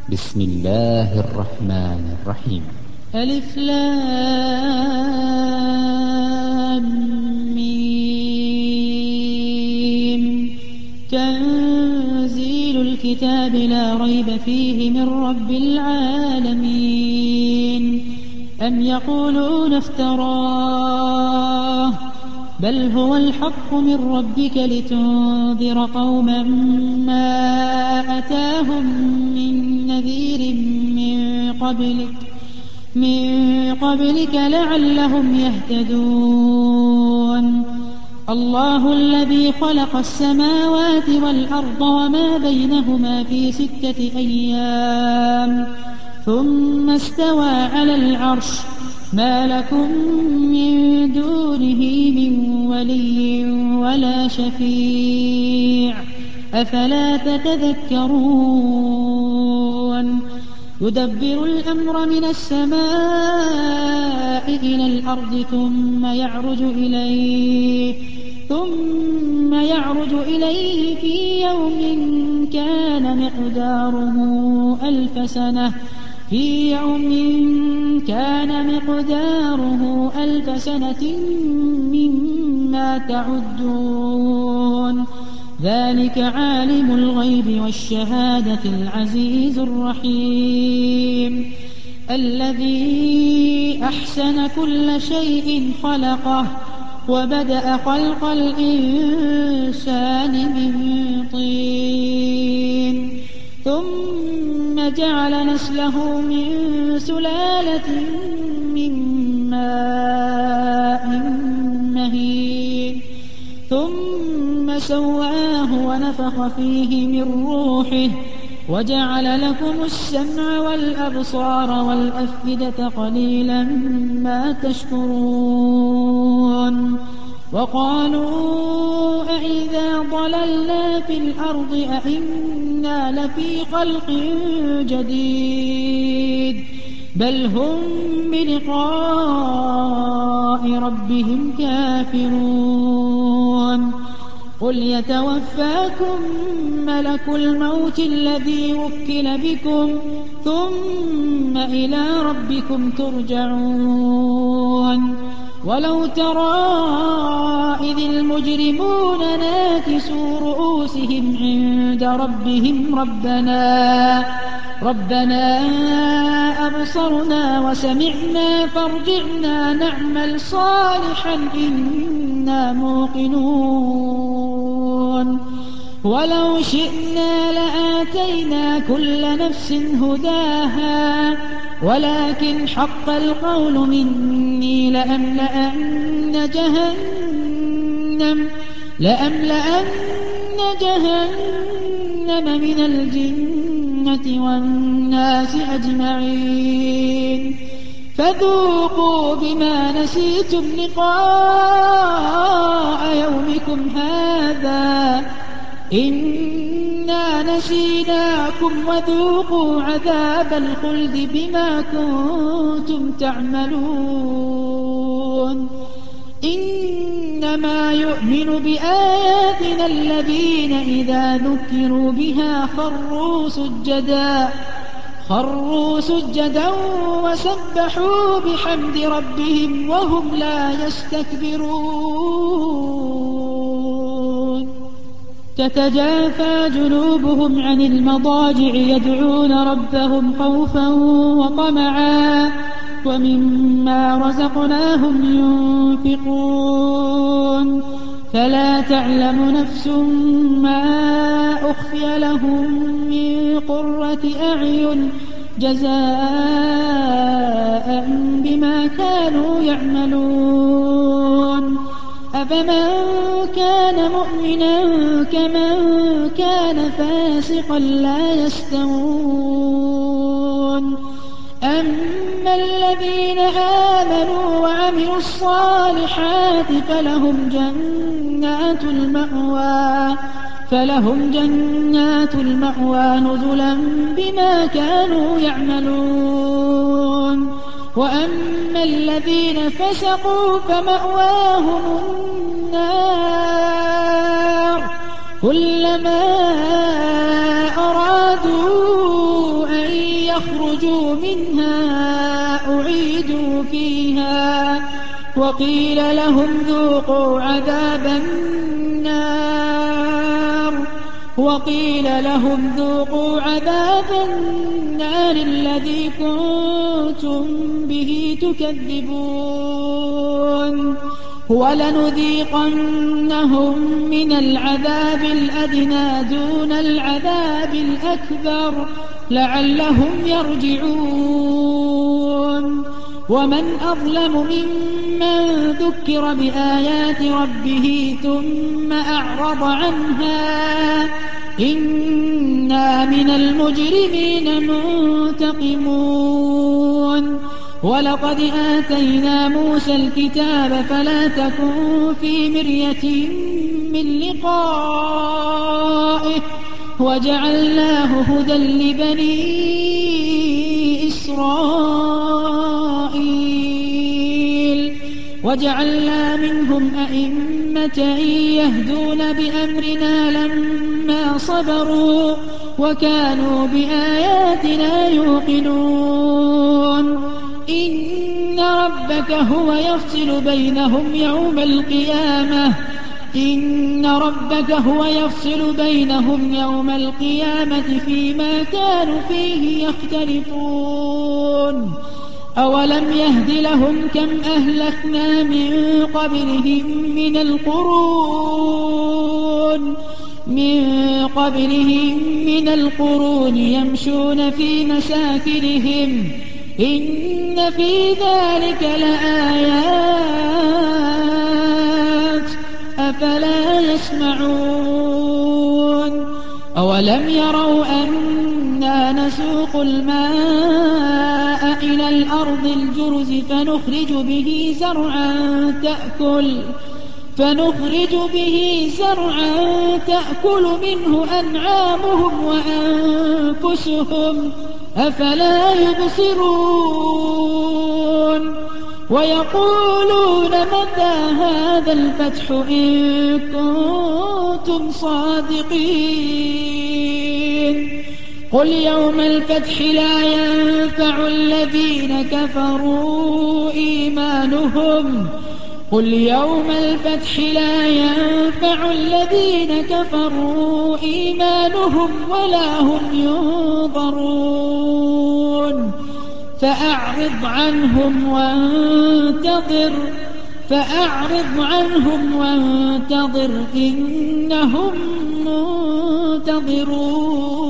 بسم الله الرحمن الرحيم. ألف لام ميم. تنزيل الكتاب لا ريب فيه من رب العالمين. أم يقولون افتراه بل هو الحق من ربك لتنذر قوما ما أتاهم من نذير من قبلك لعلهم يهتدون. الله الذي خلق السماوات والأرض وما بينهما في 6 أيام ثم استوى على العرش ما لكم من دونه من ولي ولا شفيع أفلا تتذكرون. يدبر الأمر من السماء إلى الأرض ثم يعرج إليه في يوم كان مقداره ألف سنة مما تعدون. ذلك عالم الغيب والشهادة العزيز الرحيم الذي أحسن كل شيء خلقه وبدأ خلق الإنسان من طين ثم جعل نسله من سلالة من ماء مهين ثم سواه ونفخ فيه من روحه وجعل لكم السمع والأبصار والأفئدة قليلا ما تشكرون. وقالوا أإذا ضللنا في الأرض أإنا لفي خلق جديد بل هم بلقاء ربهم كافرون. قل يتوفاكم ملك الموت الذي وكل بكم ثم إلى ربكم ترجعون. ولو ترى إذ المجرمون ناكسوا رؤوسهم عند ربهم ربنا أبصرنا وسمعنا فارجعنا نعمل صالحا إنا موقنون. ولو شئنا لآتينا كل نفس هداها ولكن حق القول مني لأملأن جهنم من الجنة والناس أجمعين. فذوقوا بما نسيتم لقاء يومكم هذا إنا نسيناكم وذوقوا عذاب الخلد بما كنتم تعملون. إنما يؤمن بآياتنا الذين إذا ذكروا بها خروا سجدا وسبحوا بحمد ربهم وهم لا يستكبرون. تتجافى جنوبهم عن المضاجع يدعون ربهم خوفا وطمعا ومما رزقناهم ينفقون. فلا تعلم نفس ما أخفي لهم من قرة أعين جزاء بما كانوا يعملون. أفمن كان مؤمنا كمن كان فاسقا لا يستوون. أما الذين آمنوا وعملوا الصالحات فلهم جنات المأوى نزلا بما كانوا يعملون. وأما الذين فسقوا فمأواهم النار كلما أرادوا أن اخرجوا منها أعيدوا فيها وقيل لهم ذوقوا عذاب النار الذي كنتم به تكذبون ولنذيقنهم من العذاب الأدنى دون العذاب الأكبر لعلهم يرجعون ومن أظلم ممن ذكر بآيات ربه ثم أعرض عنها إنا من المجرمين منتقمون ولقد آتينا موسى الكتاب فلا تكن في مرية من لقائه وجعلناه هدى لبني إسرائيل وجعلنا منهم أئمة يهدون بأمرنا لما صبروا وكانوا بآياتنا يوقنون إن ربك هو يفصل بينهم يوم القيامة فيما كانوا فيه يختلفون أولم يهد لهم كم أهلكنا من قبلهم من القرون يمشون في مساكنهم إن في ذلك لآيات أفلا يسمعون أولم يروا أنا نسوق الماء إلى الأرض الجرز فنخرج به زرعا تأكل منه أنعامهم وأنفسهم أفلا يبصرون ويقولون متى هذا الفتح إن كنتم صادقين قل يوم الفتح لا ينفع الذين كفروا إيمانهم ولا هم ينظرون فأعرض عنهم وانتظر إنهم منتظرون